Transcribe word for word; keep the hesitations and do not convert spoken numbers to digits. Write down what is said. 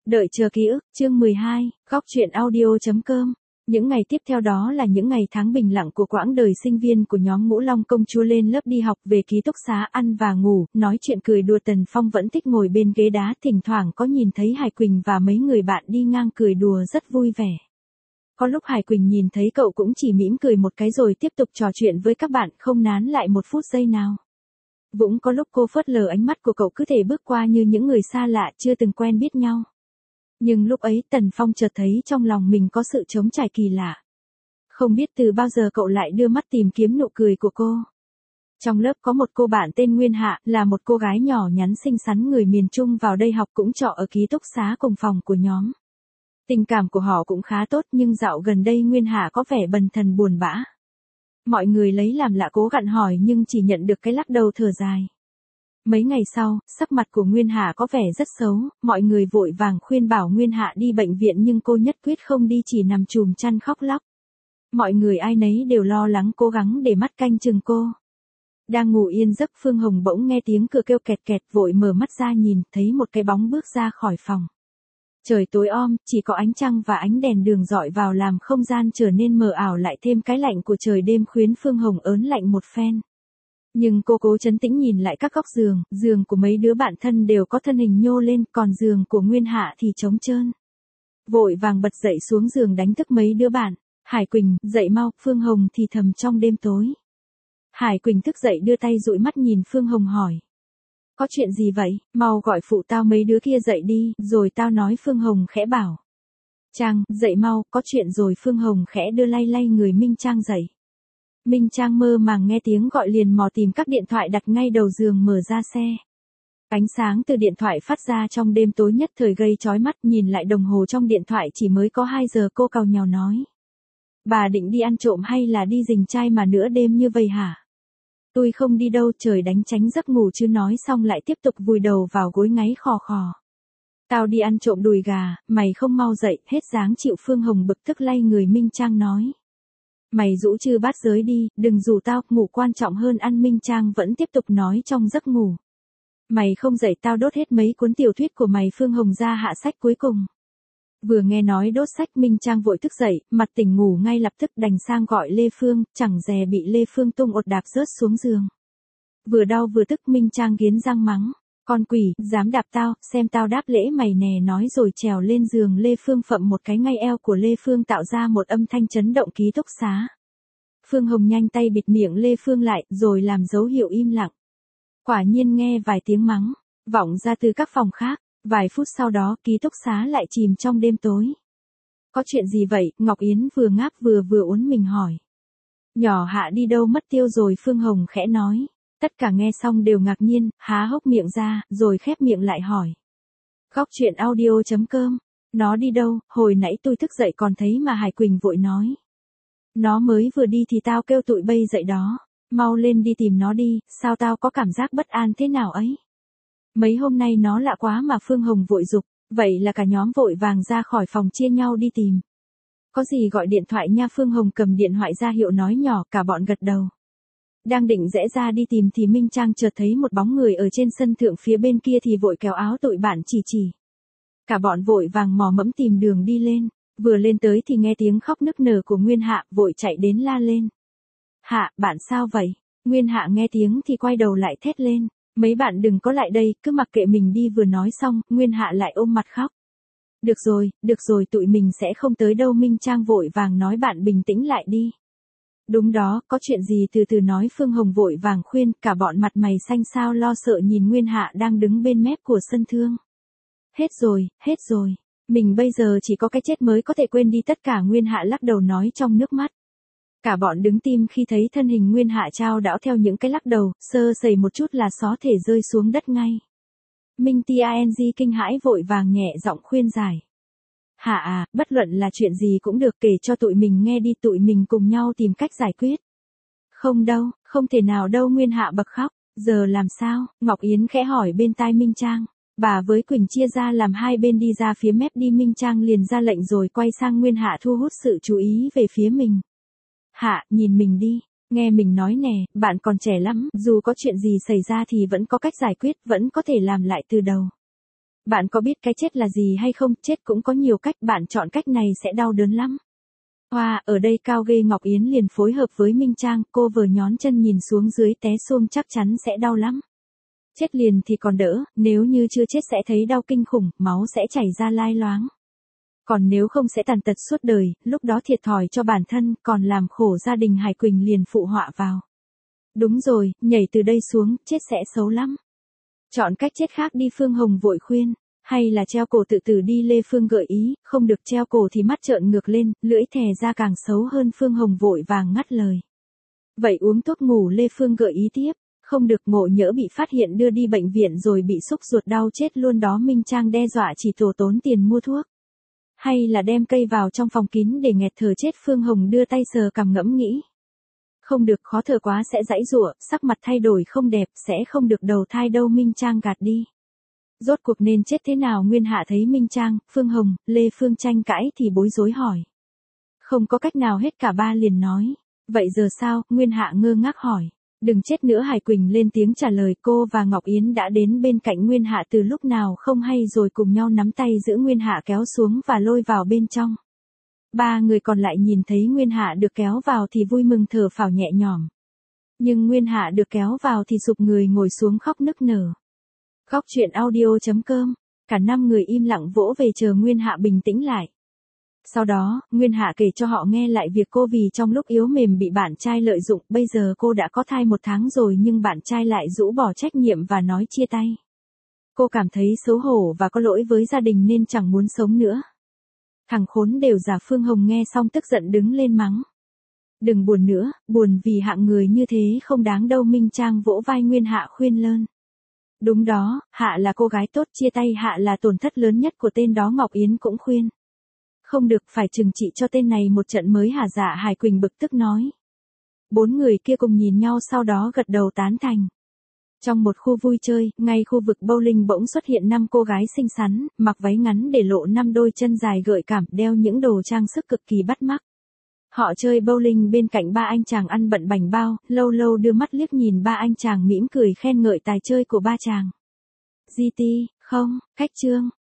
Đợi chờ ký ức, chương mười hai, góc truyện audio.com. Những ngày tiếp theo đó là những ngày tháng bình lặng của quãng đời sinh viên của nhóm Ngũ Long công chúa lên lớp đi học, về ký túc xá ăn và ngủ, nói chuyện cười đùa. Tần Phong vẫn thích ngồi bên ghế đá, thỉnh thoảng có nhìn thấy Hải Quỳnh và mấy người bạn đi ngang cười đùa rất vui vẻ. Có lúc Hải Quỳnh nhìn thấy cậu cũng chỉ mỉm cười một cái rồi tiếp tục trò chuyện với các bạn, không nán lại một phút giây nào. Cũng có lúc cô phớt lờ ánh mắt của cậu, cứ thể bước qua như những người xa lạ chưa từng quen biết nhau. Nhưng lúc ấy Tần Phong chợt thấy trong lòng mình có sự trống trải kỳ lạ. Không biết từ bao giờ cậu lại đưa mắt tìm kiếm nụ cười của cô. Trong lớp có một cô bạn tên Nguyên Hạ, là một cô gái nhỏ nhắn xinh xắn người miền Trung, vào đây học cũng trọ ở ký túc xá cùng phòng của nhóm. Tình cảm của họ cũng khá tốt, nhưng dạo gần đây Nguyên Hạ có vẻ bần thần buồn bã. Mọi người lấy làm lạ cố gặn hỏi nhưng chỉ nhận được cái lắc đầu thở dài. Mấy ngày sau, sắc mặt của Nguyên Hạ có vẻ rất xấu, mọi người vội vàng khuyên bảo Nguyên Hạ đi bệnh viện nhưng cô nhất quyết không đi, chỉ nằm chùm chăn khóc lóc. Mọi người ai nấy đều lo lắng cố gắng để mắt canh chừng cô. Đang ngủ yên giấc, Phương Hồng bỗng nghe tiếng cửa kêu kẹt kẹt, vội mở mắt ra nhìn, thấy một cái bóng bước ra khỏi phòng. Trời tối om, chỉ có ánh trăng và ánh đèn đường rọi vào làm không gian trở nên mờ ảo, lại thêm cái lạnh của trời đêm khiến Phương Hồng ớn lạnh một phen. Nhưng cô cố trấn tĩnh nhìn lại các góc giường, giường của mấy đứa bạn thân đều có thân hình nhô lên, còn giường của Nguyên Hạ thì trống trơn. Vội vàng bật dậy xuống giường đánh thức mấy đứa bạn. Hải Quỳnh, dậy mau, Phương Hồng thì thầm trong đêm tối. Hải Quỳnh thức dậy đưa tay dụi mắt nhìn Phương Hồng hỏi. Có chuyện gì vậy, mau gọi phụ tao mấy đứa kia dậy đi, rồi tao nói. Phương Hồng khẽ bảo. Trang, dậy mau, có chuyện rồi. Phương Hồng khẽ đưa lay lay người Minh Trang dậy. Minh Trang mơ màng nghe tiếng gọi liền mò tìm các điện thoại đặt ngay đầu giường, mở ra xe. Ánh sáng từ điện thoại phát ra trong đêm tối nhất thời gây chói mắt, nhìn lại đồng hồ trong điện thoại chỉ mới có hai giờ, cô càu nhàu nói. Bà định đi ăn trộm hay là đi rình trai mà nửa đêm như vậy hả? Tôi không đi đâu, trời đánh tránh giấc ngủ chứ. Nói xong lại tiếp tục vùi đầu vào gối ngáy khò khò. Tao đi ăn trộm đùi gà, mày không mau dậy, hết dáng chịu. Phương Hồng bực tức lay người Minh Trang nói. Mày rũ chư bát giới đi, đừng rủ tao, ngủ quan trọng hơn ăn. Minh Trang vẫn tiếp tục nói trong giấc ngủ. Mày không dậy tao đốt hết mấy cuốn tiểu thuyết của mày. Phương Hồng ra hạ sách cuối cùng. Vừa nghe nói đốt sách, Minh Trang vội thức dậy, mặt tỉnh ngủ ngay lập tức đành sang gọi Lê Phương, chẳng dè bị Lê Phương tung ột đạp rớt xuống giường. Vừa đau vừa tức, Minh Trang nghiến răng mắng. Con quỷ, dám đạp tao, xem tao đáp lễ mày nè, nói rồi trèo lên giường Lê Phương phậm một cái ngay eo của Lê Phương, tạo ra một âm thanh chấn động ký túc xá. Phương Hồng nhanh tay bịt miệng Lê Phương lại, rồi làm dấu hiệu im lặng. Quả nhiên nghe vài tiếng mắng, vọng ra từ các phòng khác. Vài phút sau đó, ký túc xá lại chìm trong đêm tối. Có chuyện gì vậy? Ngọc Yến vừa ngáp vừa vừa uốn mình hỏi. Nhỏ Hạ đi đâu mất tiêu rồi? Phương Hồng khẽ nói. Tất cả nghe xong đều ngạc nhiên, há hốc miệng ra, rồi khép miệng lại hỏi. Góc truyện audio.com. Nó đi đâu? Hồi nãy tôi thức dậy còn thấy mà. Hải Quỳnh vội nói. Nó mới vừa đi thì tao kêu tụi bay dậy đó. Mau lên đi tìm nó đi, sao tao có cảm giác bất an thế nào ấy? Mấy hôm nay nó lạ quá mà. Phương Hồng vội giục. Vậy là cả nhóm vội vàng ra khỏi phòng chia nhau đi tìm. Có gì gọi điện thoại nha. Phương Hồng cầm điện thoại ra hiệu nói nhỏ, cả bọn gật đầu. Đang định rẽ ra đi tìm thì Minh Trang chợt thấy một bóng người ở trên sân thượng phía bên kia thì vội kéo áo tụi bạn chỉ chỉ. Cả bọn vội vàng mò mẫm tìm đường đi lên. Vừa lên tới thì nghe tiếng khóc nức nở của Nguyên Hạ, vội chạy đến la lên. Hạ, bạn sao vậy? Nguyên Hạ nghe tiếng thì quay đầu lại thét lên. Mấy bạn đừng có lại đây, cứ mặc kệ mình đi. Vừa nói xong, Nguyên Hạ lại ôm mặt khóc. Được rồi, được rồi, tụi mình sẽ không tới đâu. Minh Trang vội vàng nói bạn bình tĩnh lại đi. Đúng đó, có chuyện gì từ từ nói. Phương Hồng vội vàng khuyên, cả bọn mặt mày xanh xao lo sợ nhìn Nguyên Hạ đang đứng bên mép của sân thương. Hết rồi, hết rồi. Mình bây giờ chỉ có cái chết mới có thể quên đi tất cả. Nguyên Hạ lắc đầu nói trong nước mắt. Cả bọn đứng tim khi thấy thân hình Nguyên Hạ trao đảo theo những cái lắc đầu, sơ sẩy một chút là xó thể rơi xuống đất ngay. Minh Tiang kinh hãi vội vàng nhẹ giọng khuyên giải. Hạ à, bất luận là chuyện gì cũng được, kể cho tụi mình nghe đi, tụi mình cùng nhau tìm cách giải quyết. Không đâu, không thể nào đâu. Nguyên Hạ bật khóc. Giờ làm sao? Ngọc Yến khẽ hỏi bên tai Minh Trang. Bà với Quỳnh chia ra làm hai bên đi ra phía mép đi. Minh Trang liền ra lệnh rồi quay sang Nguyên Hạ thu hút sự chú ý về phía mình. Hạ, nhìn mình đi, nghe mình nói nè, bạn còn trẻ lắm, dù có chuyện gì xảy ra thì vẫn có cách giải quyết, vẫn có thể làm lại từ đầu. Bạn có biết cái chết là gì hay không? Chết cũng có nhiều cách, bạn chọn cách này sẽ đau đớn lắm. Hoa, ở đây cao ghê. Ngọc Yến liền phối hợp với Minh Trang, cô vừa nhón chân nhìn xuống dưới té xuông chắc chắn sẽ đau lắm. Chết liền thì còn đỡ, nếu như chưa chết sẽ thấy đau kinh khủng, máu sẽ chảy ra lai loáng. Còn nếu không sẽ tàn tật suốt đời, lúc đó thiệt thòi cho bản thân, còn làm khổ gia đình. Hải Quỳnh liền phụ họa vào. Đúng rồi, nhảy từ đây xuống, chết sẽ xấu lắm. Chọn cách chết khác đi. Phương Hồng vội khuyên. Hay là treo cổ tự tử đi. Lê Phương gợi ý. Không được, treo cổ thì mắt trợn ngược lên, lưỡi thè ra càng xấu hơn. Phương Hồng vội vàng ngắt lời. Vậy uống thuốc ngủ. Lê Phương gợi ý tiếp. Không được, ngộ nhỡ bị phát hiện đưa đi bệnh viện rồi bị xúc ruột đau chết luôn đó. Minh Trang đe dọa chỉ tổ tốn tiền mua thuốc. Hay là đem cây vào trong phòng kín để nghẹt thở chết. Phương Hồng đưa tay sờ cằm ngẫm nghĩ. Không được, khó thở quá sẽ giãy giụa, sắc mặt thay đổi không đẹp, sẽ không được đầu thai đâu. Minh Trang gạt đi. Rốt cuộc nên chết thế nào? Nguyên Hạ thấy Minh Trang, Phương Hồng, Lê Phương tranh cãi thì bối rối hỏi. Không có cách nào hết, cả ba liền nói. Vậy giờ sao? Nguyên Hạ ngơ ngác hỏi. Đừng chết nữa. Hải Quỳnh lên tiếng trả lời. Cô và Ngọc Yến đã đến bên cạnh Nguyên Hạ từ lúc nào không hay rồi cùng nhau nắm tay giữ Nguyên Hạ kéo xuống và lôi vào bên trong. Ba người còn lại nhìn thấy Nguyên Hạ được kéo vào thì vui mừng thở phào nhẹ nhõm. Nhưng Nguyên Hạ được kéo vào thì sụp người ngồi xuống khóc nức nở. Góc truyện audio chấm com. Cả năm người im lặng vỗ về chờ Nguyên Hạ bình tĩnh lại. Sau đó, Nguyên Hạ kể cho họ nghe lại việc cô vì trong lúc yếu mềm bị bạn trai lợi dụng. Bây giờ cô đã có thai một tháng rồi nhưng bạn trai lại rũ bỏ trách nhiệm và nói chia tay. Cô cảm thấy xấu hổ và có lỗi với gia đình nên chẳng muốn sống nữa. Thằng khốn đều già. Phương Hồng nghe xong tức giận đứng lên mắng. Đừng buồn nữa, buồn vì hạng người như thế không đáng đâu. Minh Trang vỗ vai Nguyên Hạ khuyên lơn. Đúng đó, Hạ là cô gái tốt, chia tay Hạ là tổn thất lớn nhất của tên đó. Ngọc Yến cũng khuyên. Không được, phải trừng trị cho tên này một trận mới hả? Dạ. Hải Quỳnh bực tức nói. Bốn người kia cùng nhìn nhau sau đó gật đầu tán thành. Trong một khu vui chơi, ngay khu vực bowling bỗng xuất hiện năm cô gái xinh xắn, mặc váy ngắn để lộ năm đôi chân dài gợi cảm, đeo những đồ trang sức cực kỳ bắt mắt. Họ chơi bowling bên cạnh ba anh chàng ăn bận bảnh bao, lâu lâu đưa mắt liếc nhìn ba anh chàng mỉm cười khen ngợi tài chơi của ba chàng. giê tê, không, cách chương.